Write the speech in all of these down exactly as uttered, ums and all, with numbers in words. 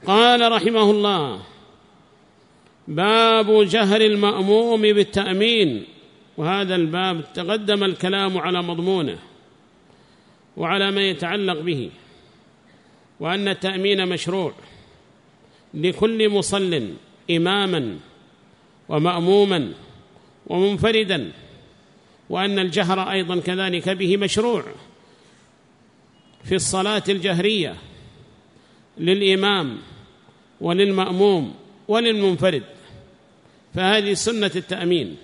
قال رحمه الله: باب جهر المأموم بالتأمين. وهذا الباب تقدم الكلام على مضمونه وعلى ما يتعلق به، وأن التأمين مشروع لكل مصل إماما ومأموما ومنفردا، وأن الجهر أيضا كذلك به مشروع في الصلاة الجهرية للإمام وللمأموم وللمنفرد، فهذه سنة التأمين.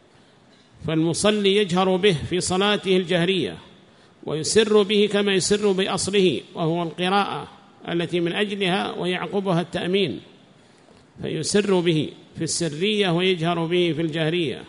فالمصلي يجهر به في صلاته الجهرية ويسر به كما يسر بأصله، وهو القراءة التي من أجلها ويعقبها التأمين، فيسر به في السرية ويجهر به في الجهرية.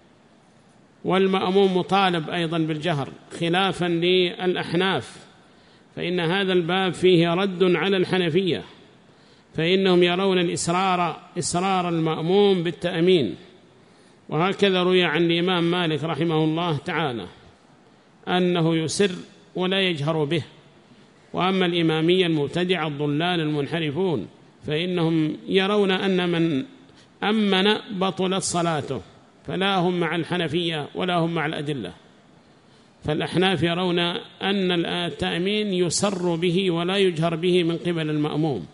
والمأموم مطالب أيضا بالجهر خلافا للأحناف، فإن هذا الباب فيه رد على الحنفية، فإنهم يرون الإسرار إسرار المأموم بالتأمين. وهكذا روي عن الإمام مالك رحمه الله تعالى أنه يسر ولا يجهر به. وأما الإمامية المبتدعة الضلال المنحرفون فإنهم يرون أن من أمن بطلت صلاته، فلا هم مع الحنفية ولا هم مع الأدلة. فالأحناف يرون أن التأمين يسر به ولا يجهر به من قبل المأموم.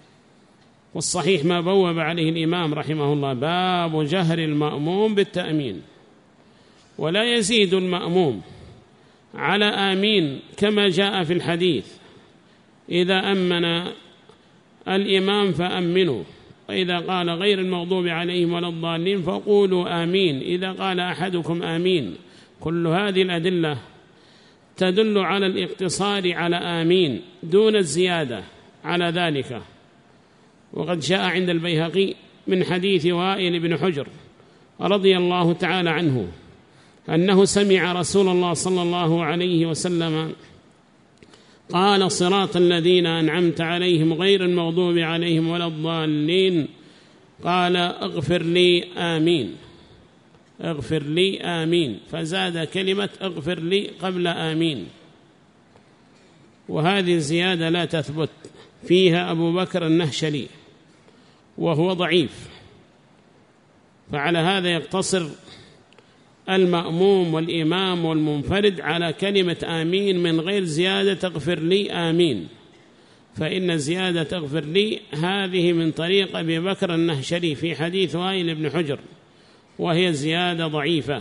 والصحيح ما بوب عليه الإمام رحمه الله: باب جهر المأموم بالتأمين. ولا يزيد المأموم على آمين كما جاء في الحديث: إذا أمن الإمام فأمنوا، وإذا قال غير المغضوب عليهم ولا الضالين فقولوا آمين، إذا قال أحدكم آمين. كل هذه الأدلة تدل على الاقتصار على آمين دون الزيادة على ذلك. وقد جاء عند البيهقي من حديث وائل بن حجر رضي الله تعالى عنه أنه سمع رسول الله صلى الله عليه وسلم قال: صراط الذين أنعمت عليهم غير المغضوب عليهم ولا الضالين. قال: اغفر لي آمين، اغفر لي آمين، فزاد كلمة اغفر لي قبل آمين. وهذه الزيادة لا تثبت، فيها أبو بكر النهشلي وهو ضعيف، فعلى هذا يقتصر المأموم والإمام والمنفرد على كلمة آمين من غير زيادة اغفر لي آمين، فإن زيادة اغفر لي هذه من طريق أبي بكر النهشلي في حديث وائل بن حجر، وهي زيادة ضعيفة.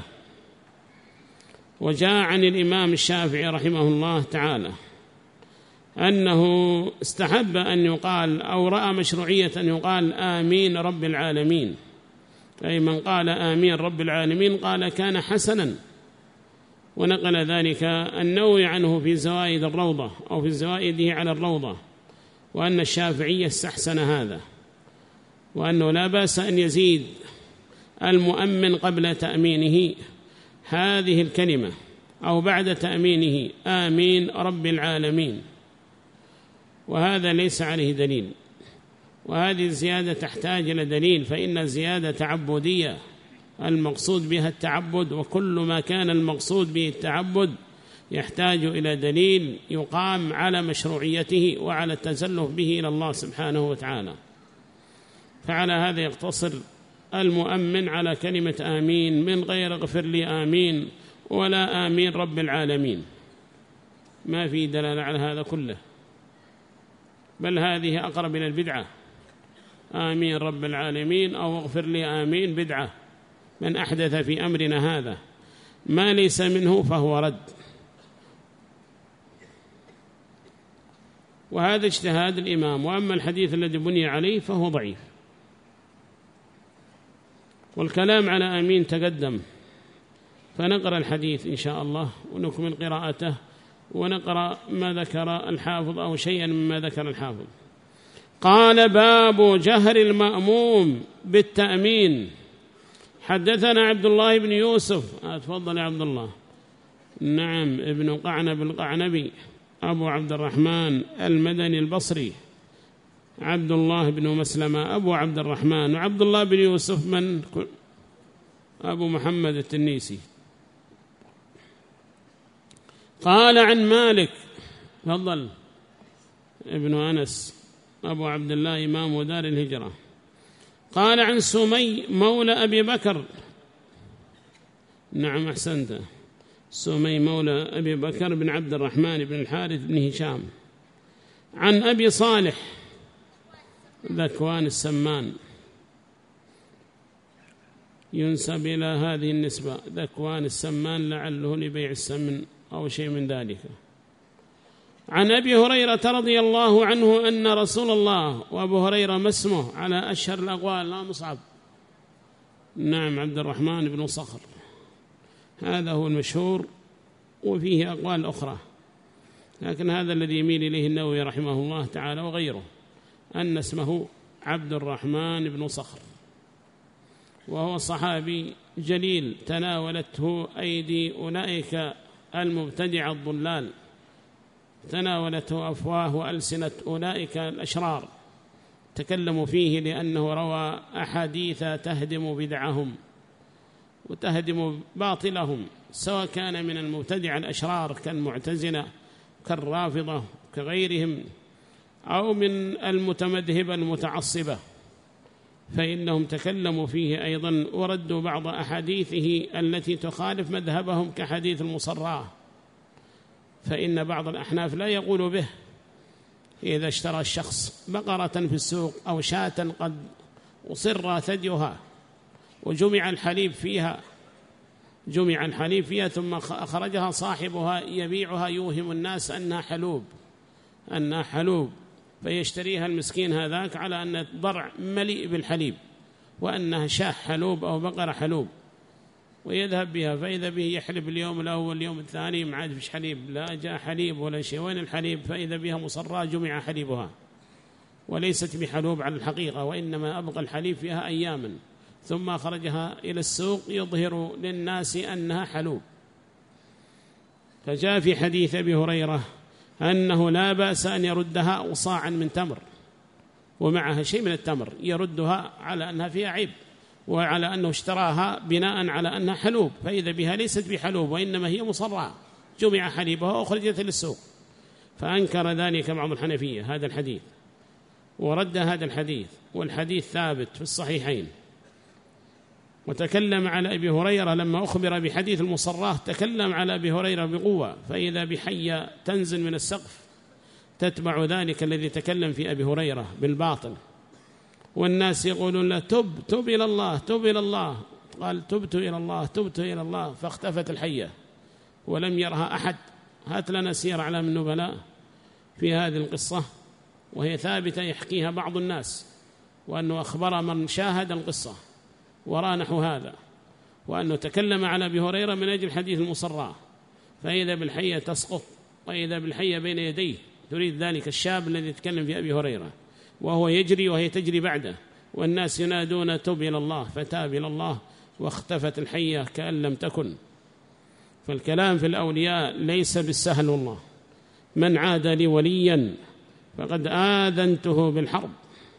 وجاء عن الإمام الشافعي رحمه الله تعالى أنه استحب أن يقال أو رأى مشروعية أن يقال آمين رب العالمين، أي من قال آمين رب العالمين قال كان حسنا. ونقل ذلك النووي عنه في زوائد الروضة أو في زوائده على الروضة، وأن الشافعي استحسن هذا، وأنه لا بأس أن يزيد المؤمن قبل تأمينه هذه الكلمة أو بعد تأمينه آمين رب العالمين، وهذا ليس عليه دليل. وهذه الزيادة تحتاج إلى دليل، فإن الزيادة تعبدية المقصود بها التعبد، وكل ما كان المقصود به التعبد يحتاج إلى دليل يقام على مشروعيته وعلى التزلف به إلى الله سبحانه وتعالى. فعلى هذا يقتصر المؤمن على كلمة آمين من غير اغفر لي آمين ولا آمين رب العالمين، ما في دلالة على هذا كله، بل هذه أقرب إلى البدعة. آمين رب العالمين أو اغفر لي آمين بدعة، من أحدث في أمرنا هذا ما ليس منه فهو رد. وهذا اجتهاد الإمام. وأما الحديث الذي بني عليه فهو ضعيف. والكلام على آمين تقدم، فنقرأ الحديث إن شاء الله ونكمل قراءته، ونقرأ ما ذكر الحافظ أو شيئا مما ذكر الحافظ. قال: باب جهر المأموم بالتأمين. حدثنا عبد الله بن يوسف، أتفضل يا عبد الله. نعم، ابن قعنب القعنبي أبو عبد الرحمن المدني البصري، عبد الله بن مسلمة أبو عبد الرحمن، وعبد الله بن يوسف من أبو محمد التنيسي. قال عن مالك، تفضل ابن أنس أبو عبد الله إمام دار الهجرة. قال عن سمي مولى أبي بكر، نعم أحسنت، سمي مولى أبي بكر بن عبد الرحمن بن الحارث بن هشام، عن أبي صالح ذكوان السمان، ينسب إلى هذه النسبة ذكوان السمان لعله لبيع السمن أو شيء من ذلك. عن أبي هريرة رضي الله عنه أن رسول الله، وأبو هريرة ما اسمه على أشهر الأقوال؟ لا مصعب، نعم عبد الرحمن بن صخر، هذا هو المشهور، وفيه أقوال أخرى، لكن هذا الذي يميل إليه النووي رحمه الله تعالى وغيره، أن اسمه عبد الرحمن بن صخر، وهو صحابي جليل تناولته أيدي أولئك المبتدع الضلال، تناولته أفواه وألسنة أولئك الأشرار، تكلموا فيه لأنه روى أحاديث تهدم بدعهم وتهدم باطلهم، سواء كان من المبتدع الأشرار كالمعتزلة كالرافضة كغيرهم، أو من المتمذهبة المتعصبة، فإنهم تكلموا فيه أيضا وردوا بعض أحاديثه التي تخالف مذهبهم كحديث المصراة، فإن بعض الأحناف لا يقول به إذا اشترى الشخص بقرة في السوق أو شاة قد أصر ثديها وجمع الحليب فيها جمع الحليب فيها ثم أخرجها صاحبها يبيعها يوهم الناس أنها حلوب أنها حلوب فيشتريها المسكين هذاك على أن الضرع مليء بالحليب وأنها شاة حلوب أو بقرة حلوب، ويذهب بها، فإذا به يحلب اليوم الأول اليوم الثاني ما عاد فيش حليب، لا جاء حليب ولا شيء، وين الحليب؟ فإذا بها مصراه جمع حليبها وليست بحلوب على الحقيقة، وإنما أبقى الحليب فيها أياما ثم أخرجها إلى السوق يظهر للناس أنها حلوب. فجاء في حديث أبي هريرة أنه لا بأس أن يردها صاعا من تمر ومعها شيء من التمر، يردها على أنها فيها عيب وعلى أنه اشتراها بناء على أنها حلوب، فإذا بها ليست بحلوب وإنما هي مصرعة جمع حليبها وأخرجت للسوق. فأنكر ذلك بعض الحنفية هذا الحديث ورد هذا الحديث، والحديث ثابت في الصحيحين. وتكلم على أبي هريرة لما أخبر بحديث المصراه، تكلم على أبي هريرة بقوة، فإذا بحية تنزل من السقف تتبع ذلك الذي تكلم في أبي هريرة بالباطل، والناس يقولون له تب تب إلى الله تب إلى الله، قال تبت إلى الله تبت إلى الله، فاختفت الحية ولم يرها أحد. هات لنا سير أعلام النبلاء في هذه القصة، وهي ثابتة يحكيها بعض الناس، وأنه أخبر من شاهد القصة ورى نحو هذا، وأنه تكلم على أبي هريرة من أجل حديث المصراه، فإذا بالحية تسقط وإذا بالحية بين يديه، تريد ذلك الشاب الذي يتكلم في أبي هريرة وهو يجري وهي تجري بعده، والناس ينادون تب إلى الله، فتاب إلى الله واختفت الحية كأن لم تكن. فالكلام في الأولياء ليس بالسهل، والله من عاد لي وليا فقد آذنته بالحرب،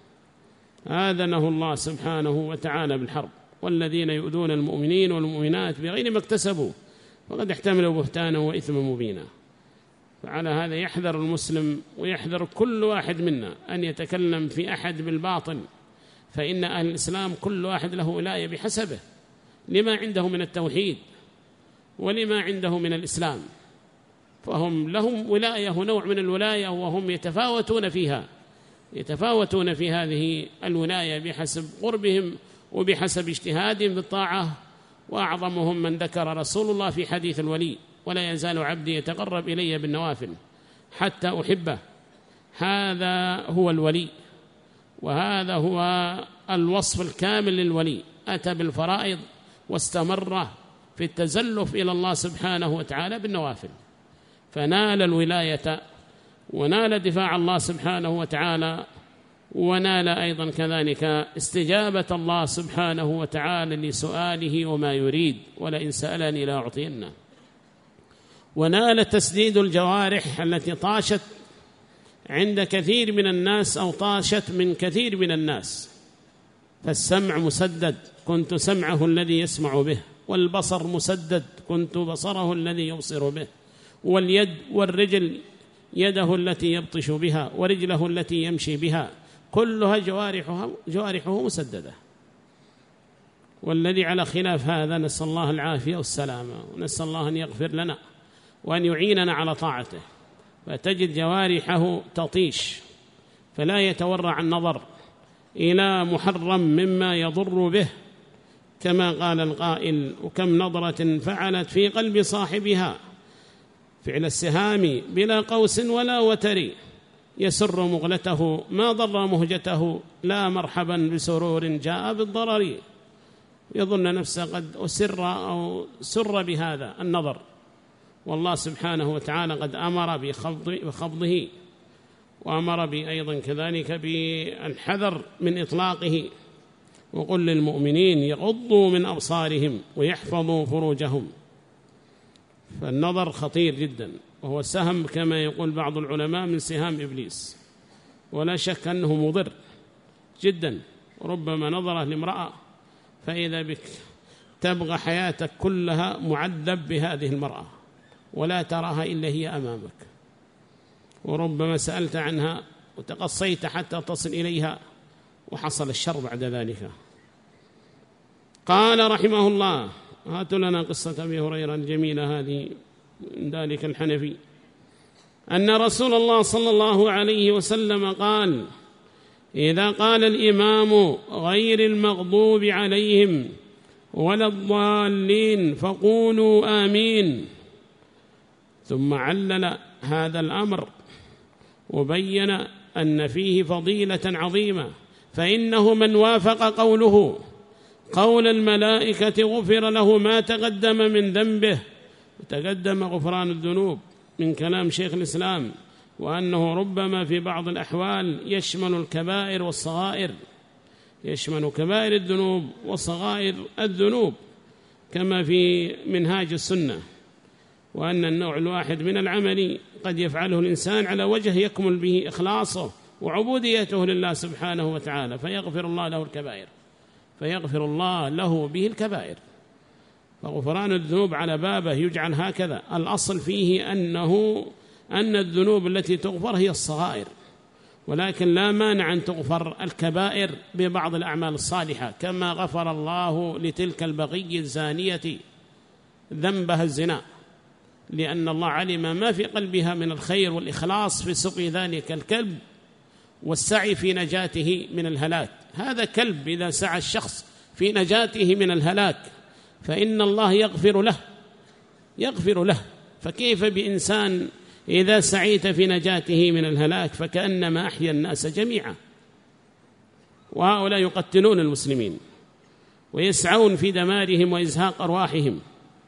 آذنه الله سبحانه وتعالى بالحرب، والذين يؤذون المؤمنين والمؤمنات بغير ما اكتسبوا فقد احتملوا بهتانا وإثما مبينا. فعلى هذا يحذر المسلم ويحذر كل واحد منا أن يتكلم في أحد بالباطل، فإن أهل الإسلام كل واحد له ولاية بحسبه، لما عنده من التوحيد ولما عنده من الإسلام، فهم لهم ولاية ونوع من الولاية، وهم يتفاوتون فيها يتفاوتون في هذه الولاية بحسب قربهم وبحسب اجتهادهم بالطاعة. وأعظمهم من ذكر رسول الله في حديث الولي: ولا يزال عبدي يتقرب إلي بالنوافل حتى أحبه. هذا هو الولي، وهذا هو الوصف الكامل للولي، أتى بالفرائض واستمر في التزلف إلى الله سبحانه وتعالى بالنوافل، فنال الولاية ونال دفاع الله سبحانه وتعالى، ونال أيضا كذلك استجابة الله سبحانه وتعالى لسؤاله وما يريد: ولئن سألني لا أعطينه. ونال تسديد الجوارح التي طاشت عند كثير من الناس أو طاشت من كثير من الناس، فالسمع مسدد كنت سمعه الذي يسمع به، والبصر مسدد كنت بصره الذي يبصر به، واليد والرجل يده التي يبطش بها ورجله التي يمشي بها، كلها جوارحه, جوارحه مسددة. والذي على خلاف هذا نسأل الله العافية والسلامة، ونسأل الله أن يغفر لنا وأن يعيننا على طاعته. فتجد جوارحه تطيش، فلا يتورع النظر إلى محرم مما يضر به، كما قال القائل: وكم نظرة فعلت في قلب صاحبها فعل السهام بلا قوس ولا وتر، يسر مغلته ما ضر مهجته، لا مرحبا بسرور جاء بالضرر. يظن نفسه قد أسر أو سر بهذا النظر، والله سبحانه وتعالى قد أمر بخفضه، وأمر بأيضا كذلك بالحذر من إطلاقه. وقل للمؤمنين يغضوا من أبصارهم ويحفظوا فروجهم. فالنظر خطير جدا، وهو سهم كما يقول بعض العلماء من سهام إبليس، ولا شك أنه مضر جدا. ربما نظره لامرأة فإذا بك تبغى حياتك كلها معذب بهذه المرأة ولا تراها إلا هي أمامك، وربما سألت عنها وتقصيت حتى تصل إليها وحصل الشر بعد ذلك. قال رحمه الله: هاتوا لنا قصة أبي هريرة الجميلة هذه من ذلك الحنفي، أن رسول الله صلى الله عليه وسلم قال: إذا قال الإمام غير المغضوب عليهم ولا الضالين فقولوا آمين. ثم علل هذا الأمر وبين أن فيه فضيلة عظيمة، فإنه من وافق قوله قول الملائكة غفر له ما تقدم من ذنبه. وتقدم غفران الذنوب من كلام شيخ الإسلام، وأنه ربما في بعض الأحوال يشمل الكبائر والصغائر، يشمل كبائر الذنوب وصغائر الذنوب كما في منهاج السنة، وأن النوع الواحد من العمل قد يفعله الإنسان على وجه يكمل به إخلاصه وعبوديته لله سبحانه وتعالى، فيغفر الله له الكبائر فيغفر الله له به الكبائر. فغفران الذنوب على بابه يجعل هكذا. الأصل فيه أنه أن الذنوب التي تغفر هي الصغائر، ولكن لا مانع أن تغفر الكبائر ببعض الأعمال الصالحة، كما غفر الله لتلك البغي الزانية ذنبها الزنا، لأن الله علم ما في قلبها من الخير والإخلاص في سقي ذلك الكلب والسعي في نجاته من الهلاك. هذا كلب إذا سعى الشخص في نجاته من الهلاك فإن الله يغفر له يغفر له فكيف بإنسان إذا سعيت في نجاته من الهلاك فكأنما أحيا الناس جميعا. وهؤلاء يقتلون المسلمين ويسعون في دمارهم وإزهاق أرواحهم،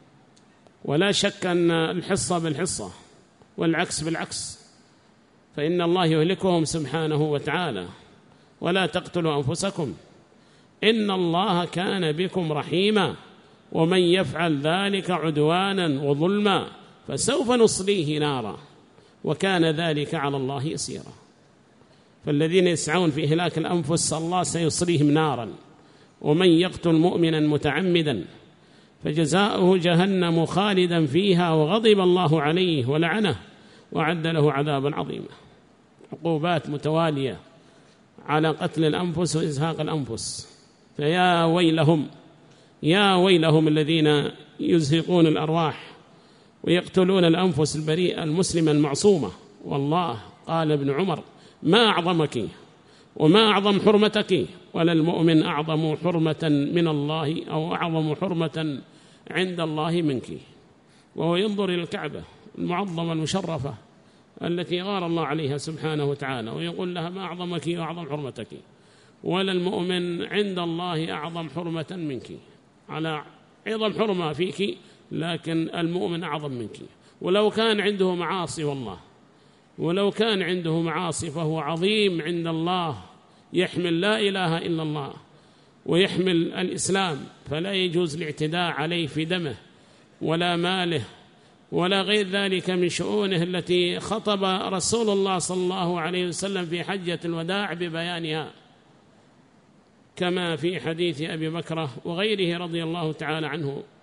ولا شك أن الحصة بالحصة والعكس بالعكس، فإن الله يهلكهم سبحانه وتعالى. ولا تقتلوا أنفسكم إن الله كان بكم رحيما ومن يفعل ذلك عدوانا وظلما فسوف نصليه نارا وكان ذلك على الله يسيرا. فالذين يسعون في إهلاك الأنفس الله سيصليهم نارا، ومن يقتل مؤمنا متعمدا فجزاؤه جهنم خالدا فيها وغضب الله عليه ولعنه وعد له عذابا عظيما. عقوبات متوالية على قتل الأنفس وإزهاق الأنفس. فيا ويلهم يا ويلهم الذين يزهقون الأرواح ويقتلون الأنفس البريئة المسلمة المعصومة. والله قال ابن عمر: ما أعظمك وما أعظم حرمتك، ولا المؤمن أعظم حرمة من الله أو أعظم حرمة عند الله منك. وهو ينظر إلى الكعبة المعظمة المشرفة التي غار الله عليها سبحانه وتعالى ويقول لها: ما أعظمك وأعظم حرمتك، ولا المؤمن عند الله أعظم حرمة منك، على عظم حرمة فيك، لكن المؤمن أعظم منك. ولو كان عنده معاصي، والله ولو كان عنده معاصي فهو عظيم عند الله، يحمل لا إله إلا الله ويحمل الإسلام، فلا يجوز الاعتداء عليه في دمه ولا ماله ولا غير ذلك من شؤونه التي خطب رسول الله صلى الله عليه وسلم في حجة الوداع ببيانها، كما في حديث أبي بكر وغيره رضي الله تعالى عنه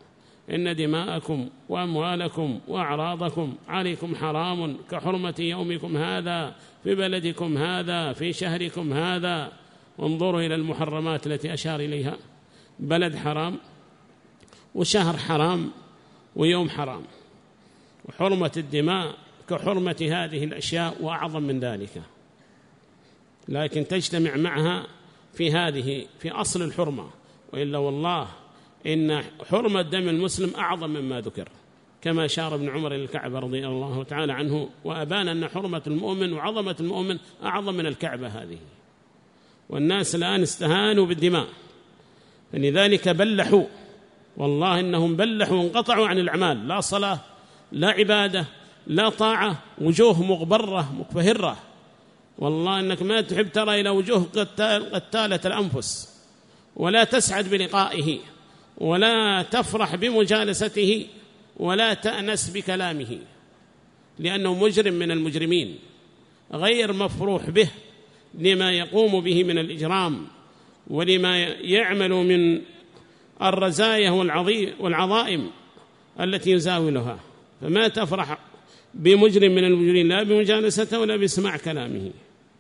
إن دماءكم وأموالكم وأعراضكم عليكم حرام كحرمة يومكم هذا في بلدكم هذا في شهركم هذا. انظروا إلى المحرمات التي أشار إليها، بلد حرام وشهر حرام ويوم حرام، وحرمة الدماء كحرمة هذه الأشياء وأعظم من ذلك، لكن تجتمع معها في هذه في أصل الحرمة. وإلا والله إن حرمة دم المسلم أعظم مما ذكر، كما أشار ابن عمر إلى الكعبة رضي الله تعالى عنه، وأبان أن حرمة المؤمن وعظمة المؤمن أعظم من الكعبة هذه. والناس الآن استهانوا بالدماء، فلذلك بلحوا، والله إنهم بلحوا وانقطعوا عن الأعمال، لا صلاة لا عبادة لا طاعة، وجوه مغبرة مكفهرة. والله إنك ما تحب ترى إلى وجوه قتال قتالة الأنفس، ولا تسعد بلقائه، ولا تفرح بمجالسته، ولا تأنس بكلامه، لأنه مجرم من المجرمين غير مفروح به لما يقوم به من الإجرام ولما يعمل من الرزايا والعظائم التي يزاولها. فما تفرح بمجرم من المجرمين لا بمجالسته ولا بسماع كلامه.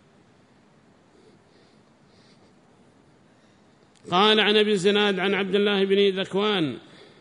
قال عن أبي الزناد عن عبد الله بن ذكوان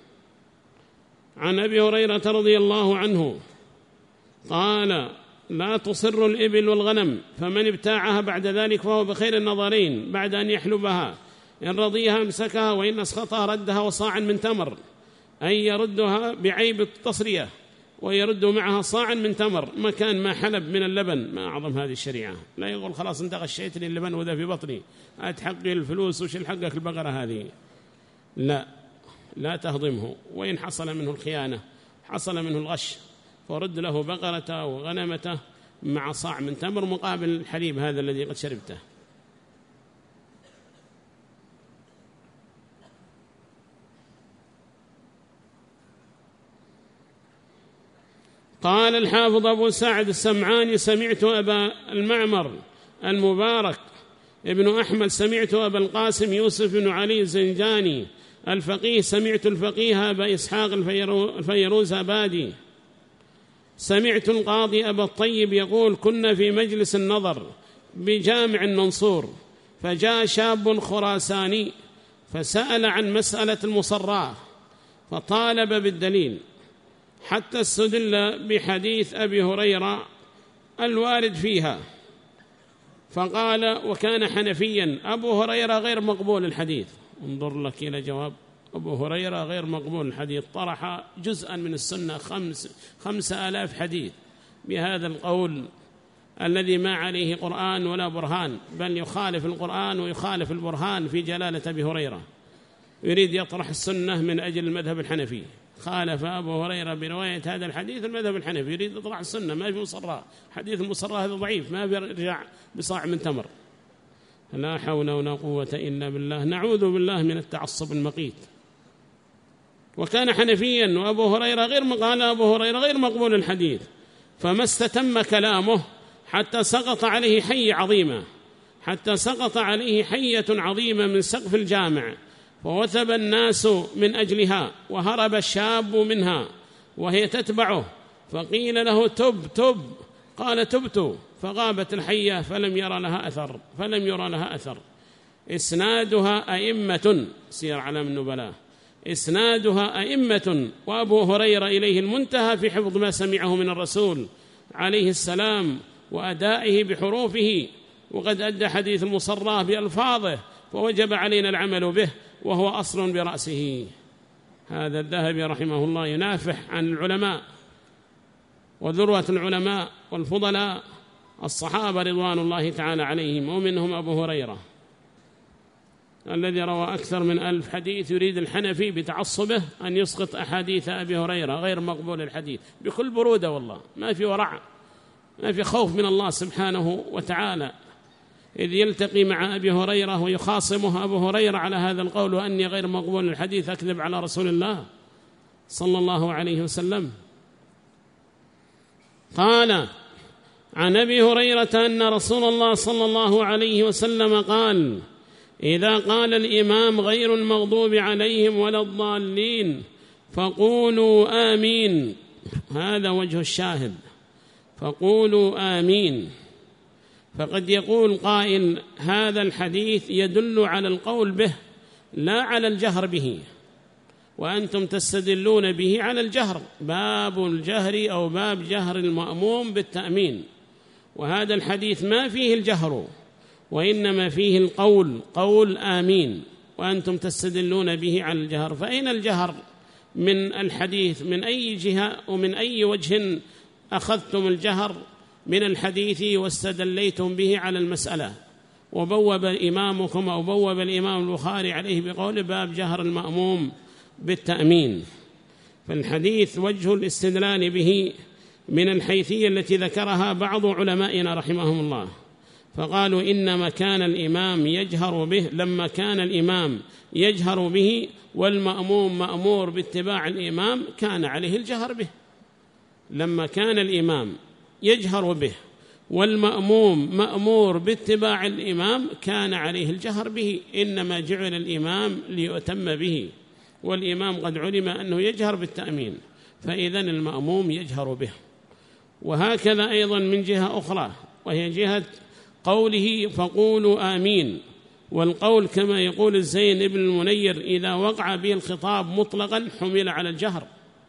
عن أبي هريرة رضي الله عنه قال: لا تصر الإبل والغنم، فمن ابتاعها بعد ذلك فهو بخير النظرين بعد أن يحلبها، إن رضيها امسكها وإن أسخطها ردها وصاعا من تمر، أي يردها بعيب التصرية ويرد معها صاعا من تمر مكان ما حلب من اللبن. ما أعظم هذه الشريعة، لا يقول خلاص انت غشيت لي اللبن وذا في بطني أتحقي الفلوس وش الحقك البقرة هذه، لا لا تهضمه، وإن حصل منه الخيانة حصل منه الغش فرد له بقرته وغنمته مع صاع من تمر مقابل الحليب هذا الذي قد شربته. قال الحافظ أبو سعد السمعاني: سمعت أبا المعمر المبارك ابن أحمد سمعت أبا القاسم يوسف بن علي الزنجاني الفقيه سمعت الفقيه أبا إسحاق الفيروز أبادي سمعت القاضي أبا الطيب يقول: كنا في مجلس النظر بجامع المنصور، فجاء شاب خراساني فسأل عن مسألة المصراة فطالب بالدليل حتى استدل بحديث أبي هريرة الوارد فيها، فقال: وكان حنفيا أبو هريرة غير مقبول الحديث. انظر لك إلى جواب أبو هريرة غير مقبول الحديث، طرح جزءا من السنة خمس خمسة آلاف حديث بهذا القول الذي ما عليه قرآن ولا برهان، بل يخالف القرآن ويخالف البرهان في جلالة أبي هريرة، يريد يطرح السنة من أجل المذهب الحنفي. خالف أبو هريرة برواية هذا الحديث المذهب الحنفي، يريد يطرح السنة، ما في مصراء، حديث المصراء هذا ضعيف ما بيرجع بصاع من تمر. لا حول ولا قوة إلا بالله، نعوذ بالله من التعصب المقيت. وكان حنفيا وأبو هريرة غير قال أبو هريرة غير مقبول الحديث، فما استتم كلامه حتى سقط عليه حية عظيمة، حتى سقط عليه حية عظيمة من سقف الجامع، فوثب الناس من أجلها وهرب الشاب منها وهي تتبعه، فقيل له: تب تب، قال: تبت، فغابت الحية فلم يرى لها أثر فلم يرى لها أثر. إسنادها أئمة، سير علام النبلاء، إسنادها أئمة، وأبو هريرة إليه المنتهى في حفظ ما سمعه من الرسول عليه السلام وأدائه بحروفه، وقد أدى حديث المصراه بألفاظه، فوجب علينا العمل به، وهو أصل برأسه. هذا الذهبي رحمه الله ينافح عن العلماء وذروة العلماء والفضلاء الصحابة رضوان الله تعالى عليهم، ومنهم أبو هريرة الذي روى أكثر من ألف حديث، يريد الحنفي بتعصبه أن يسقط أحاديث أبي هريرة غير مقبول الحديث بكل برودة، والله ما في ورع، ما في خوف من الله سبحانه وتعالى، إذ يلتقي مع أبي هريرة ويخاصمه أبو هريرة على هذا القول وأني غير مقبول الحديث، أكذب على رسول الله صلى الله عليه وسلم. قال عن أبي هريرة أن رسول الله صلى الله عليه وسلم قال: إذا قال الإمام غير المغضوب عليهم ولا الضالين فقولوا آمين، هذا وجه الشاهد، فقولوا آمين. فقد يقول قائل هذا الحديث يدل على القول به لا على الجهر به، وأنتم تستدلون به على الجهر، باب الجهر أو باب جهر المأموم بالتأمين، وهذا الحديث ما فيه الجهر وإنما فيه القول، قول آمين، وأنتم تستدلون به على الجهر. فأين الجهر من الحديث؟ من أي جهة ومن أي وجه أخذتم الجهر من الحديث واستدليتم به على المسألة؟ وبوب إمامكم أو بوب الإمام البخاري عليه بقول باب جهر المأموم بالتأمين. فالحديث وجه الاستدلال به من الحيثية التي ذكرها بعض علمائنا رحمهم الله، فقالوا إنما كان الإمام يجهر به، لما كان الإمام يجهر به والمأموم مأمور باتباع الإمام كان عليه الجهر به. لما كان الإمام يجهر به والمأموم مأمور باتباع الإمام كان عليه الجهر به، إنما جعل الإمام ليؤتم به، والإمام قد علم أنه يجهر بالتأمين، فإذن المأموم يجهر به. وهكذا أيضا من جهة أخرى، وهي جهة قوله فقولوا آمين، والقول كما يقول الزين بن المنير إذا وقع به الخطاب مطلقا حمل على الجهر.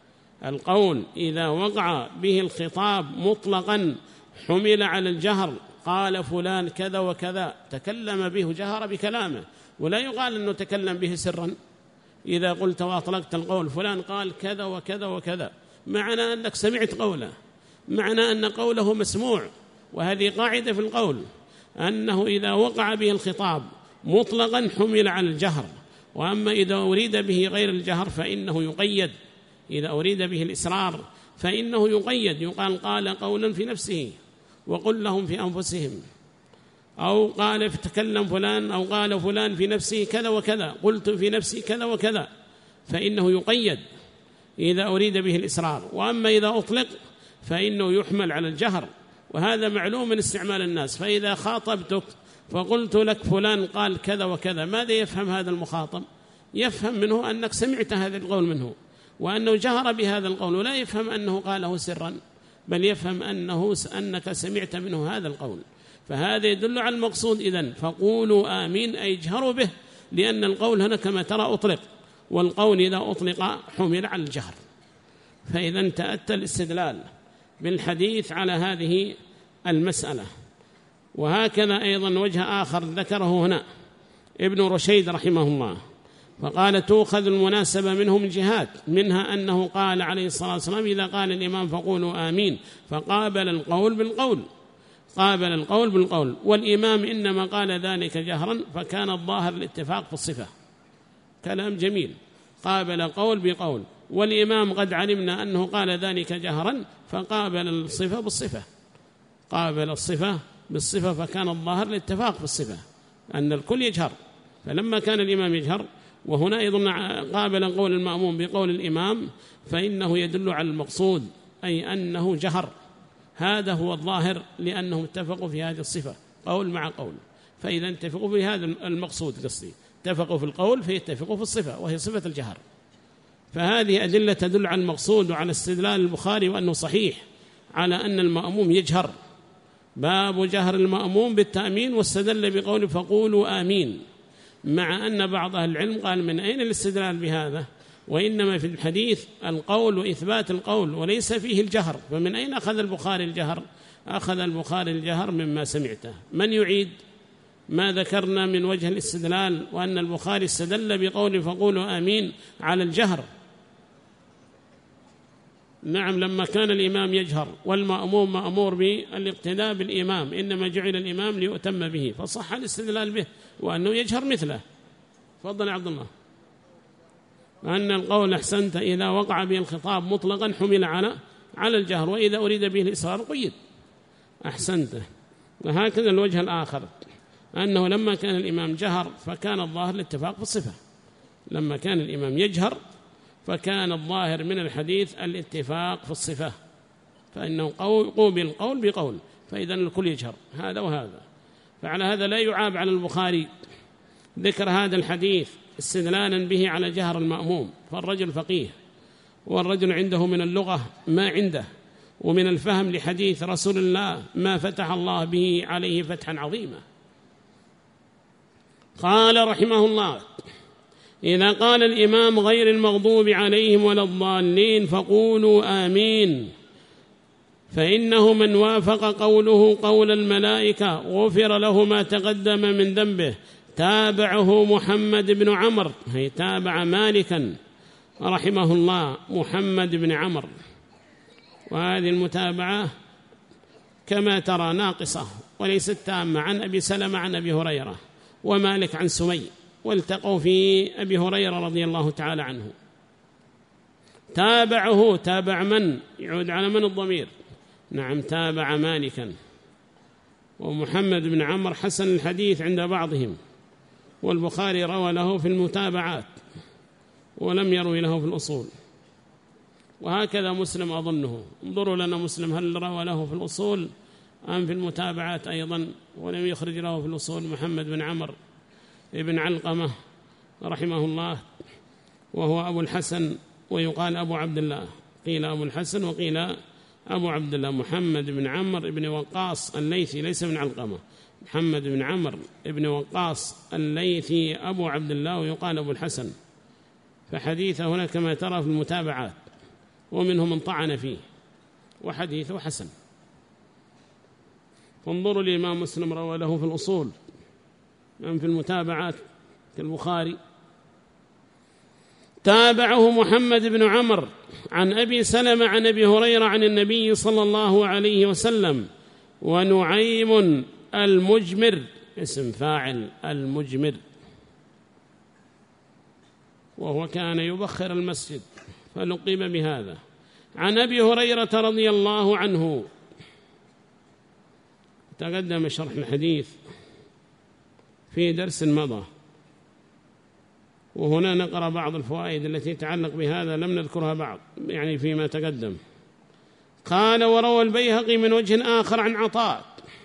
القول إذا وقع به الخطاب مطلقا حمل على الجهر، قال فلان كذا وكذا، تكلم به جهر بكلامه، ولا يقال أنه تكلم به سرا. إذا قلت وأطلقت القول فلان قال كذا وكذا وكذا، معنى أنك سمعت قوله، معنى أن قوله مسموع. وهذه قاعدة في القول، أنه إذا وقع به الخطاب مطلقا حمل على الجهر، وأما إذا أريد به غير الجهر فإنه يقيد. إذا أريد به الإسرار فإنه يقيد، يقال قال قولا في نفسه وقل لهم في أنفسهم، أو قال تكلم فلان، أو قال فلان في نفسه كذا وكذا، قلت في نفسي كذا وكذا، فإنه يقيد إذا أريد به الإسرار. وأما إذا أطلق فإنه يحمل على الجهر، وهذا معلوم من استعمال الناس. فإذا خاطبتك فقلت لك فلان قال كذا وكذا، ماذا يفهم هذا المخاطب؟ يفهم منه أنك سمعت هذا القول منه، وأنه جهر بهذا القول، ولا يفهم أنه قاله سرا، بل يفهم أنه أنك سمعت منه هذا القول. فهذا يدل على المقصود. إذن فقولوا آمين أي اجهروا به، لأن القول هنا كما ترى أطلق، والقول إذا أطلق حمل على الجهر. فإذا تأتى الاستدلال بالحديث على هذه المسألة. وهكذا أيضا وجه آخر ذكره هنا ابن رشيد رحمه الله، فقال تؤخذ المناسبة منهم الجهات، منها أنه قال عليه الصلاة والسلام إذا قال الإمام فقولوا آمين، فقابل القول بالقول، قابل القول بالقول، والإمام إنما قال ذلك جهرا فكان الظاهر الاتفاق في الصفة. كلام جميل، قابل قول بقول، والإمام قد علمنا أنه قال ذلك جهرا فقابل الصفة بالصفة، قابل الصفة بالصفة، فكان الظاهر الاتفاق في الصفة أن الكل يجهر. فلما كان الإمام يجهر، وهنا أيضا قابل قول المأموم بقول الإمام، فإنه يدل على المقصود، أي أنه جهر، هذا هو الظاهر، لأنهم اتفقوا في هذه الصفة قول مع قول. فإذا اتفقوا في هذا المقصود، قصدي اتفقوا في القول فيتفقوا في الصفة وهي صفة الجهر. فهذه أدلة تدل على المقصود وعلى استدلال البخاري وأنه صحيح على أن المأموم يجهر، باب جهر المأموم بالتأمين، واستدل بقول فقولوا آمين، مع أن بعض أهل العلم قال من أين الاستدلال بهذا؟ وإنما في الحديث القول وإثبات القول وليس فيه الجهر، فمن أين أخذ البخاري الجهر؟ أخذ البخاري الجهر مما سمعته. من يعيد ما ذكرنا من وجه الاستدلال، وأن البخاري استدل بقول فقولوا آمين على الجهر؟ نعم، لما كان الإمام يجهر والمأموم مأمور بالاقتداء بالإمام، إنما جعل الإمام ليؤتم به، فصح الاستدلال به وأنه يجهر مثله. تفضل يا عبد الله. أن القول أحسنت إذا وقع به الخطاب مطلقا حمل على على الجهر، وإذا أريد به الإصرار قيد. أحسنت. وهكذا الوجه الآخر أنه لما كان الإمام جهر فكان الظاهر الاتفاق في الصفة، لما كان الإمام يجهر فكان الظاهر من الحديث الاتفاق في الصفة، فإنه قوبل القول بقول، فإذا الكل يجهر هذا وهذا. فعلى هذا لا يعاب على البخاري ذكر هذا الحديث استدلالا به على جهر المأموم، فالرجل فقيه والرجل عنده من اللغة ما عنده، ومن الفهم لحديث رسول الله ما فتح الله به عليه فتحا عظيما. قال رحمه الله: إذا قال الإمام غير المغضوب عليهم ولا الضالين فقولوا آمين، فإنه من وافق قوله قول الملائكة غفر له ما تقدم من ذنبه. تابعه محمد بن عمرو، هي تابع مالكا رحمه الله محمد بن عمرو، وهذه المتابعة كما ترى ناقصة وليست تامة، عن أبي سلمة عن أبي هريرة، ومالك عن سمي، والتقوا في أبي هريرة رضي الله تعالى عنه. تابعه، تابع من؟ يعود على من الضمير؟ نعم، تابع مالكا. ومحمد بن عمرو حسن الحديث عند بعضهم، والبخاري روى له في المتابعات ولم يروي له في الأصول، وهكذا مسلم أظنه. انظروا لنا مسلم هل روى له في الأصول أم في المتابعات أيضا، ولم يخرج له في الأصول محمد بن عمرو ابن علقمة رحمه الله، وهو أبو الحسن ويقال أبو عبد الله، قيل أبو الحسن وقيل أبو عبد الله، محمد بن عمرو بن وقاص الليثي، ليس من علقمة، محمد بن عمرو بن وقاص الليثي أبو عبد الله ويقال أبو الحسن. فحديثه هنا كما ترى في المتابعات، ومنهم من طعن فيه، وحديثه حسن. فانظروا للإمام مسلم روى له في الأصول أم في المتابعات كالبخاري. تابعه محمد بن عمرو عن أبي سلمة عن أبي هريرة عن النبي صلى الله عليه وسلم. ونعيم المجمر اسم فاعل المجمر، وهو كان يبخر المسجد فلقب بهذا. عن أبي هريرة رضي الله عنه، تقدم شرح الحديث في درس مضى، وهنا نقرأ بعض الفوائد التي تتعلق بهذا لم نذكرها بعض يعني فيما تقدم. قال: وروى البيهقي من وجه آخر عن عطاء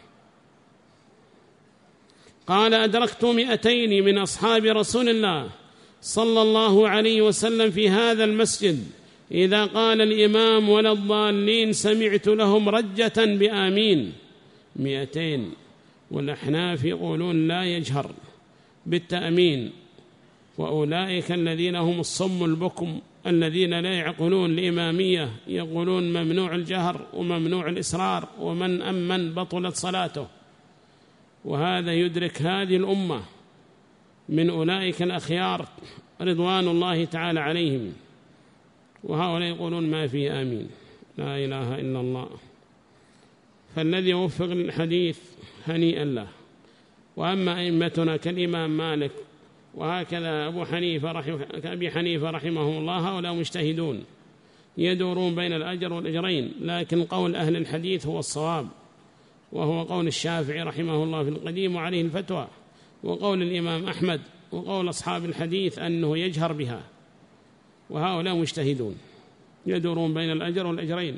قال: أدركت مئتين من أصحاب رسول الله صلى الله عليه وسلم في هذا المسجد، إذا قال الإمام ولا الضالين سمعت لهم رجة بآمين. مئتين، والأحناف يقولون لا يجهر بالتأمين، وأولئك الذين هم الصم البكم الذين لا يعقلون الإمامية يقولون ممنوع الجهر وممنوع الإسرار، ومن أمن بطلت صلاته. وهذا يدرك هذه الأمة من أولئك الأخيار رضوان الله تعالى عليهم، وهؤلاء يقولون ما في آمين، لا إله إلا الله. فالذي يوفق الحديث هنيئا له. وأما أئمتنا كالإمام مالك وهكذا أبو حنيفة رحمه أبي حنيفة رحمه الله، هؤلاء مجتهدون يدورون بين الأجر والأجرين، لكن قول أهل الحديث هو الصواب، وهو قول الشافعي رحمه الله في القديم وعليه الفتوى، وقول الإمام أحمد، وقول أصحاب الحديث أنه يجهر بها، وهؤلاء مجتهدون يدورون بين الأجر والأجرين.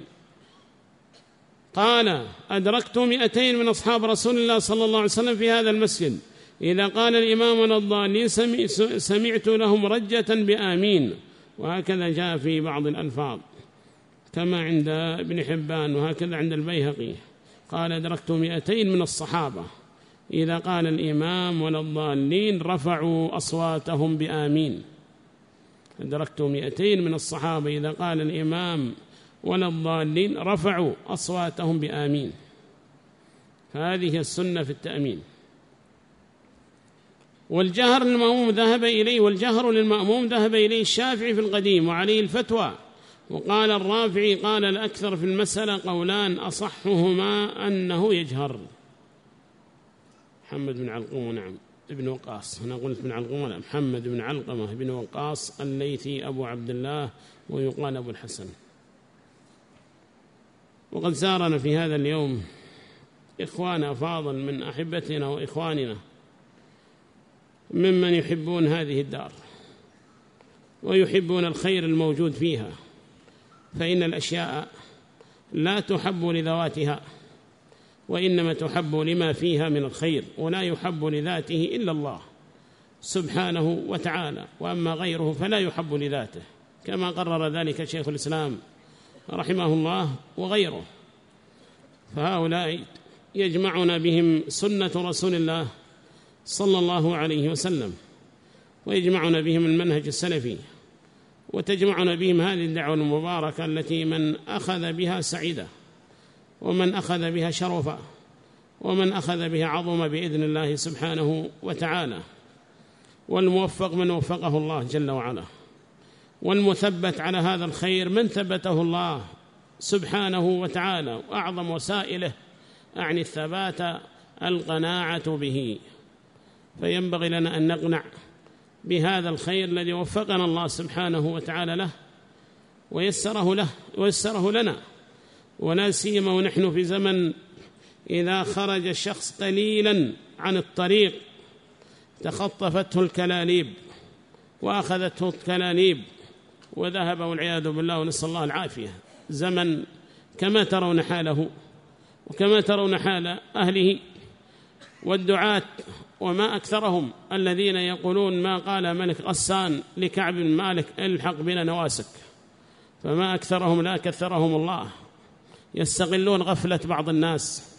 قال: أدركت مئتين من أصحاب رسول الله صلى الله عليه وسلم في هذا المسجد، إذا قال الإمام ولا الضالين سمعت لهم رجة بآمين. وهكذا جاء في بعض الألفاظ كما عند ابن حبان، وهكذا عند البيهقي. قال: أدركت مئتين من الصحابة إذا قال الإمام ولا الضالين رفعوا أصواتهم بآمين. أدركت مئتين من الصحابة إذا قال الإمام ولا الضالين رفعوا أصواتهم بآمين. هذه السنة في التأمين. والجهر للمأموم ذهب إليه والجهر للمأموم ذهب إليه الشافعي في القديم وعليه الفتوى. وقال الرافعي: قال الأكثر في المسألة قولان أصحهما أنه يجهر. محمد بن علقمة، نعم ابن وقاص، أنا قلت بن علقمة، لا، محمد بن علقمة بن وقاص الليثي أبو عبد الله ويقال أبو الحسن. وقد زارنا في هذا اليوم إخوانا فاضل من أحبتنا وإخواننا ممن يحبون هذه الدار ويحبون الخير الموجود فيها، فإن الأشياء لا تحب لذواتها، وإنما تحب لما فيها من الخير، ولا يحب لذاته إلا الله سبحانه وتعالى، وأما غيره فلا يحب لذاته كما قرر ذلك شيخ الإسلام رحمه الله وغيره. فهؤلاء يجمعنا بهم سنة رسول الله صلى الله عليه وسلم، ويجمعنا بهم المنهج السلفي، وتجمعنا بهم هذه الدعوة المباركة التي من أخذ بها سعيدة، ومن أخذ بها شرفا، ومن أخذ بها عظم بإذن الله سبحانه وتعالى. والموفق من وفقه الله جل وعلا، والمثبت على هذا الخير من ثبته الله سبحانه وتعالى. وأعظم وسائله أعني الثبات القناعة به، فينبغي لنا أن نقنع بهذا الخير الذي وفقنا الله سبحانه وتعالى له ويسره له ويسره لنا، ولا سيما ونحن في زمن إذا خرج الشخص قليلا عن الطريق تخطفته الكلاليب وأخذته الكلاليب وذهب والعياذ بالله، ونسأل الله العافية. زمن كما ترون حاله وكما ترون حال أهله والدعاة، وما أكثرهم الذين يقولون ما قال ملك غسان لكعب بن مالك الحق بنا نواسك، فما أكثرهم لا كثرهم الله. يستغلون غفلة بعض الناس،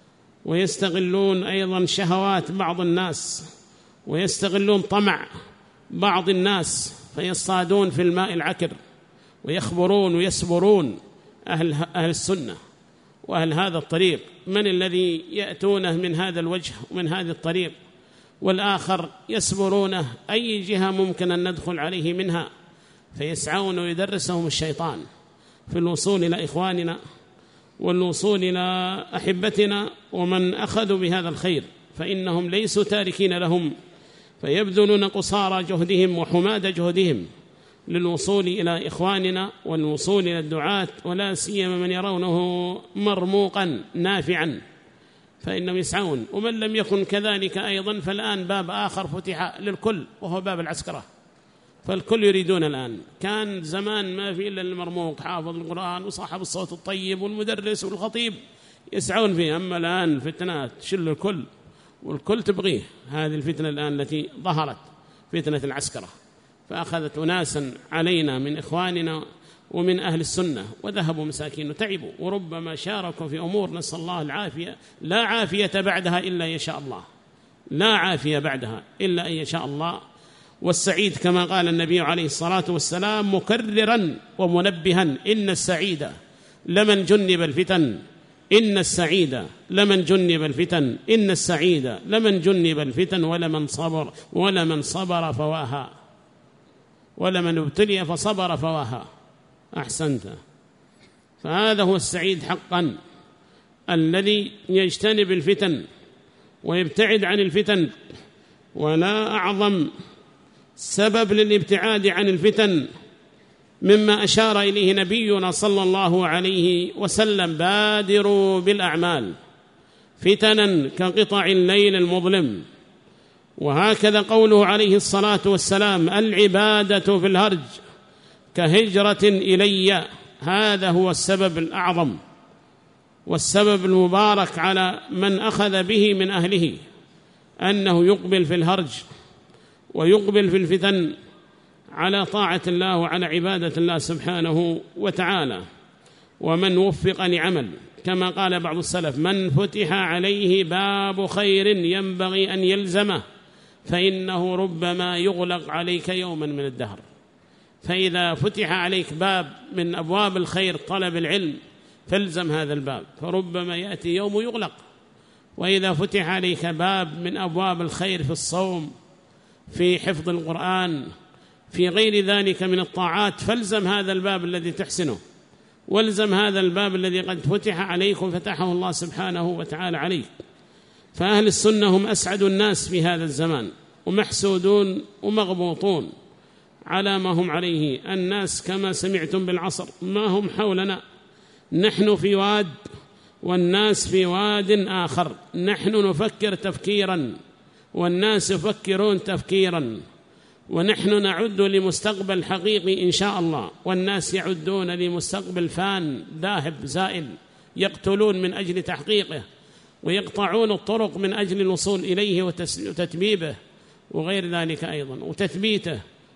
ويستغلون أيضا شهوات بعض الناس، ويستغلون طمع بعض الناس، فيصطادون في الماء العكر ويخبرون ويسبرون أهل, أهل السنة وأهل هذا الطريق. من الذي يأتونه من هذا الوجه ومن هذا الطريق، والآخر يسبرونه أي جهة ممكن أن ندخل عليه منها، فيسعون ويدرسهم الشيطان في الوصول إلى إخواننا والوصول إلى أحبتنا ومن أخذوا بهذا الخير، فإنهم ليسوا تاركين لهم، فيبذلون قصارى جهدهم وحماد جهدهم للوصول إلى إخواننا والوصول إلى الدعاة، ولا سيما من يرونه مرموقا نافعا فإنهم يسعون. ومن لم يكن كذلك أيضا فالآن باب آخر فتح للكل وهو باب العسكرة، فالكل يريدون الآن. كان زمان ما في إلا المرموق حافظ القرآن وصاحب الصوت الطيب والمدرس والخطيب يسعون فيه، أما الآن فتنات شل الكل والكل تبغيه. هذه الفتنة الآن التي ظهرت فتنة العسكرة، فأخذت أناسا علينا من إخواننا ومن أهل السنة وذهبوا مساكين وتعبوا، وربما شاركوا في أمور نسأل الله العافية، لا عافية بعدها إلا إن يشاء الله، لا عافية بعدها إلا أن يشاء الله. والسعيد كما قال النبي عليه الصلاة والسلام مكررا ومنبها: إن السعيد لمن جنب الفتن، إن السعيد لمن جنب الفتن، إن السعيد لمن جنب الفتن ولمن صبر ولمن صبر فواها، ولمن ابتلي فصبر فواها. أحسنت. فهذا هو السعيد حقا، الذي يجتنب الفتن ويبتعد عن الفتن. ولا أعظم سبب للابتعاد عن الفتن مما أشار إليه نبينا صلى الله عليه وسلم: بادروا بالأعمال فتنا كقطع الليل المظلم. وهكذا قوله عليه الصلاة والسلام: العبادة في الهرج كهجرة إلي. هذا هو السبب الأعظم والسبب المبارك على من أخذ به من أهله، أنه يقبل في الهرج ويقبل في الفتن على طاعة الله وعلى عبادة الله سبحانه وتعالى. ومن وفق لعمل كما قال بعض السلف: من فتح عليه باب خير ينبغي أن يلزمه فإنه ربما يغلق عليك يوما من الدهر. فإذا فتح عليك باب من أبواب الخير طلب العلم فالزم هذا الباب، فربما يأتي يوم يغلق. وإذا فتح عليك باب من أبواب الخير في الصوم، في حفظ القرآن، في غير ذلك من الطاعات، فالزم هذا الباب الذي تحسنه، والزم هذا الباب الذي قد فتح عليك وفتحه الله سبحانه وتعالى عليك. فأهل السنة هم أسعد الناس في هذا الزمان، ومحسودون ومغبوطون على ما هم عليه. الناس كما سمعتم بالعصر ما هم حولنا، نحن في واد والناس في واد آخر، نحن نفكر تفكيرا والناس يفكرون تفكيرا، ونحن نعد لمستقبل حقيقي إن شاء الله، والناس يعدون لمستقبل فان ذاهب زائل، يقتلون من أجل تحقيقه ويقطعون الطرق من أجل الوصول إليه وتتبيبه وغير ذلك أيضا وتثبيته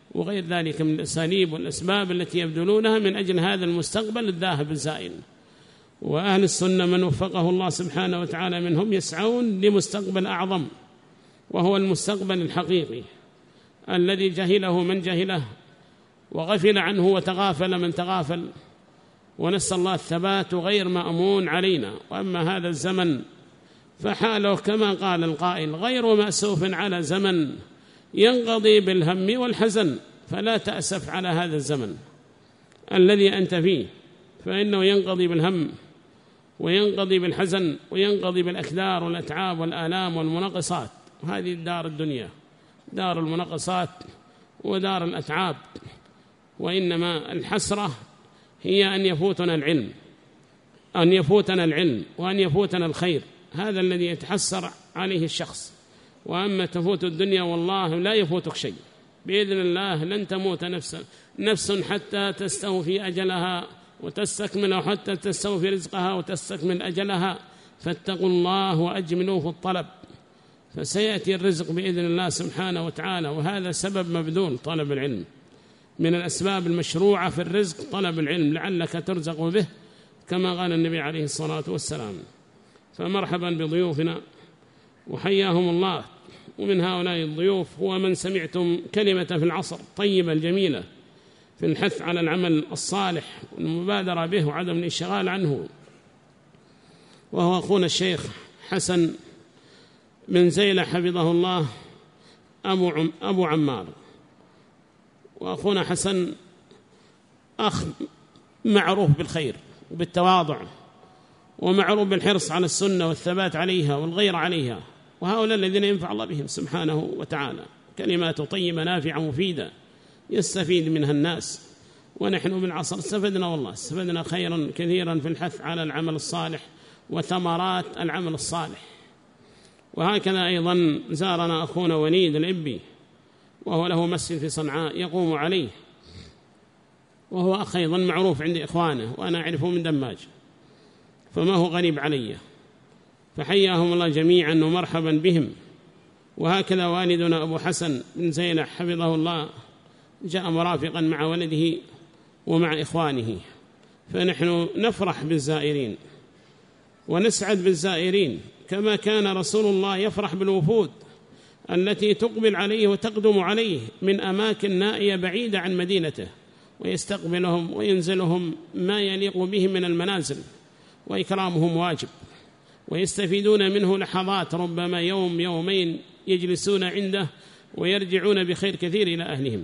وغير ذلك من الأساليب والأسباب التي يبذلونها من أجل هذا المستقبل الذاهب الزائل. وأهل السنة من وفقه الله سبحانه وتعالى منهم يسعون لمستقبل أعظم، وهو المستقبل الحقيقي الذي جهله من جهله وغفل عنه وتغافل من تغافل، ونسأل الله الثبات غير مأمون علينا. وأما هذا الزمن فحاله كما قال القائل غير مأسوف على زمن ينقضي بالهم والحزن، فلا تأسف على هذا الزمن الذي أنت فيه، فإنه ينقضي بالهم وينقضي بالحزن وينقضي بالأكدار والأتعاب والآلام والمنقصات. هذه الدار الدنيا دار المنقصات ودار الأتعاب، وإنما الحسرة هي أن يفوتنا العلم أن يفوتنا العلم وأن يفوتنا الخير، هذا الذي يتحسر عليه الشخص. وأما تفوت الدنيا والله لا يفوتك شيء بإذن الله، لن تموت نفس نفس حتى تستوفي أجلها وتستكمل، حتى تستوفي رزقها وتستكمل أجلها. فاتقوا الله وأجملوا في الطلب، فسيأتي الرزق بإذن الله سبحانه وتعالى. وهذا سبب مبذول طلب العلم، من الأسباب المشروعة في الرزق طلب العلم لعلك ترزق به كما قال النبي عليه الصلاة والسلام. فمرحبا بضيوفنا وحياهم الله. ومن هؤلاء الضيوف هو من سمعتم كلمة في العصر طيبة الجميلة في الحث على العمل الصالح والمبادرة به وعدم الانشغال عنه، وهو أخونا الشيخ حسن بن زيلة حفظه الله أبو, عم أبو عمار. وأخونا حسن أخ معروف بالخير وبالتواضع، ومعروف بالحرص على السنة والثبات عليها والغير عليها، وهؤلاء الذين ينفع الله بهم سبحانه وتعالى. كلمات طيبة نافعة مفيدة يستفيد منها الناس، ونحن بالعصر استفدنا والله استفدنا خيرا كثيرا في الحث على العمل الصالح وثمرات العمل الصالح. وهكذا أيضا زارنا أخونا وليد الإبي، وهو له مسجد في صنعاء يقوم عليه، وهو أخ أيضا معروف عند إخوانه وأنا أعرفه من دماج، فما هو غريب علي. فحياهم الله جميعا ومرحبا بهم. وهكذا والدنا أبو حسن بن زينة حفظه الله جاء مرافقا مع ولده ومع إخوانه، فنحن نفرح بالزائرين ونسعد بالزائرين كما كان رسول الله يفرح بالوفود التي تقبل عليه وتقدم عليه من أماكن نائية بعيدة عن مدينته، ويستقبلهم وينزلهم ما يليق بهم من المنازل، وإكرامهم واجب، ويستفيدون منه لحظات ربما يوم يومين يجلسون عنده ويرجعون بخير كثير إلى أهلهم.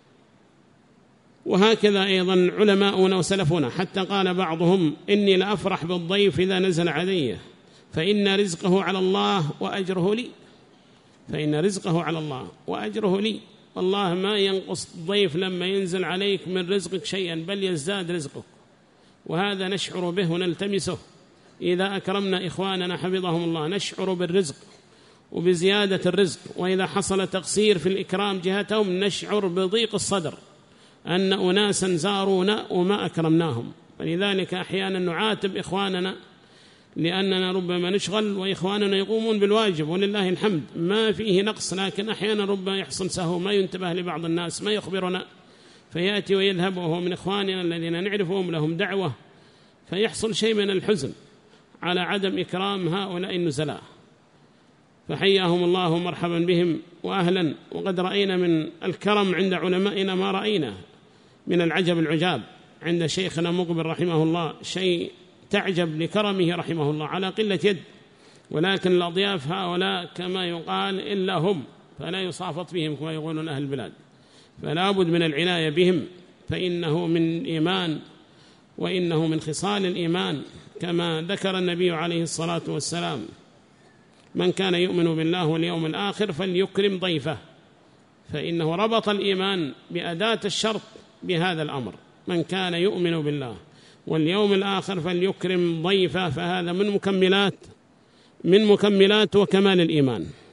وهكذا أيضا علماؤنا وسلفنا، حتى قال بعضهم إني لأفرح بالضيف إذا نزل علي فإن رزقه على الله وأجره لي، فإن رزقه على الله وأجره لي. والله ما ينقص الضيف لما ينزل عليك من رزقك شيئا، بل يزداد رزقك، وهذا نشعر به ونلتمسه. إذا أكرمنا إخواننا حفظهم الله نشعر بالرزق وبزيادة الرزق، وإذا حصل تقصير في الإكرام جهتهم نشعر بضيق الصدر أن أناسا زارونا وما أكرمناهم. ولذلك أحيانا نعاتب إخواننا لأننا ربما نشغل وإخواننا يقومون بالواجب ولله الحمد ما فيه نقص، لكن أحيانا ربما يحصل سهو ما ينتبه لبعض الناس ما يخبرنا، فيأتي ويذهب وهو من إخواننا الذين نعرفهم لهم دعوة، فيحصل شيء من الحزن على عدم إكرام هؤلاء النزلاء. فحياهم الله ومرحبا بهم وأهلا. وقد رأينا من الكرم عند علمائنا ما رأينا من العجب العجاب عند شيخنا مقبل رحمه الله، شيء تعجب لكرمه رحمه الله على قلة يد، ولكن الأضياف هؤلاء كما يقال إلا هم، فلا يصافط بهم كما يقولون أهل البلاد، فلا بد من العناية بهم، فإنه من الإيمان وإنه من خصال الإيمان كما ذكر النبي عليه الصلاة والسلام: من كان يؤمن بالله واليوم الآخر فليكرم ضيفه. فإنه ربط الإيمان بأداة الشرط بهذا الأمر: من كان يؤمن بالله واليوم الآخر فليكرم ضيفه، فهذا من مكملات من مكملات وكمال الإيمان.